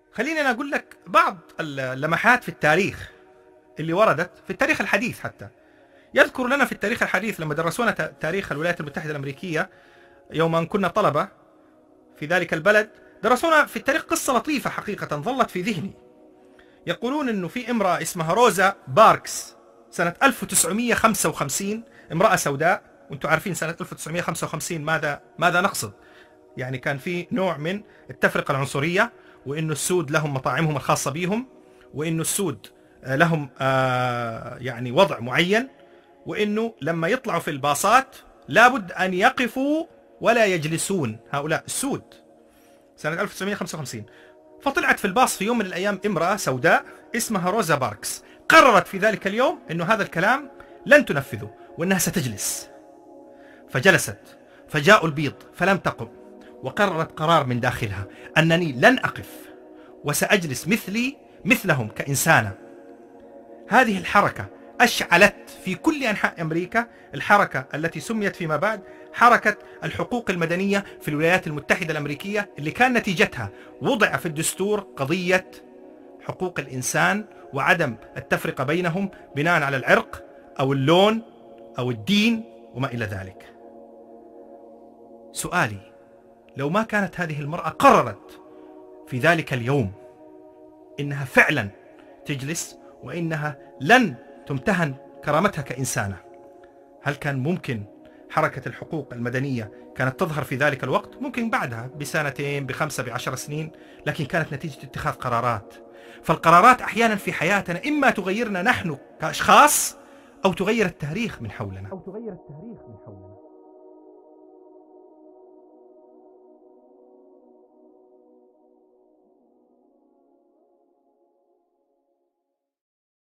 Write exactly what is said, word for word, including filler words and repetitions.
خليني أنا أقول لك بعض اللمحات في التاريخ اللي وردت في التاريخ الحديث. حتى يذكر لنا في التاريخ الحديث لما درسونا تاريخ الولايات المتحدة الأمريكية يوم أن كنا طلبة في ذلك البلد، درسونا في التاريخ قصة لطيفة حقيقة ظلت في ذهني. يقولون أنه في امرأة اسمها روزا باركس سنة ألف وتسعمئة وخمسة وخمسين، امرأة سوداء، وانتم عارفين سنة ألف وتسعمئة وخمسة وخمسين ماذا ماذا نقصد؟ يعني كان في نوع من التفرقة العنصرية، وإنه السود لهم مطاعمهم الخاصة بهم، وإنه السود لهم آه يعني وضع معين، وإنه لما يطلعوا في الباصات لابد أن يقفوا ولا يجلسون هؤلاء السود سنة ألف وتسعمئة وخمسة وخمسين. فطلعت في الباص في يوم من الأيام امرأة سوداء اسمها روزا باركس، قررت في ذلك اليوم أنه هذا الكلام لن تنفذه وأنها ستجلس. فجلست، فجاءوا البيض فلم تقم، وقررت قرار من داخلها أنني لن أقف وسأجلس مثلي مثلهم كإنسانة. هذه الحركة أشعلت في كل أنحاء أمريكا الحركة التي سميت فيما بعد حركة الحقوق المدنية في الولايات المتحدة الأمريكية، اللي كان نتيجتها وضع في الدستور قضية حقوق الإنسان وعدم التفرقة بينهم بناء على العرق أو اللون أو الدين وما إلى ذلك. سؤالي، لو ما كانت هذه المرأة قررت في ذلك اليوم إنها فعلا تجلس وإنها لن تمتهن كرامتها كإنسانة، هل كان ممكن حركة الحقوق المدنية كانت تظهر في ذلك الوقت؟ ممكن بعدها بسنتين بخمسة بعشر سنين، لكن كانت نتيجة اتخاذ قرارات. فالقرارات أحيانا في حياتنا إما تغيرنا نحن كأشخاص أو تغير التاريخ من حولنا.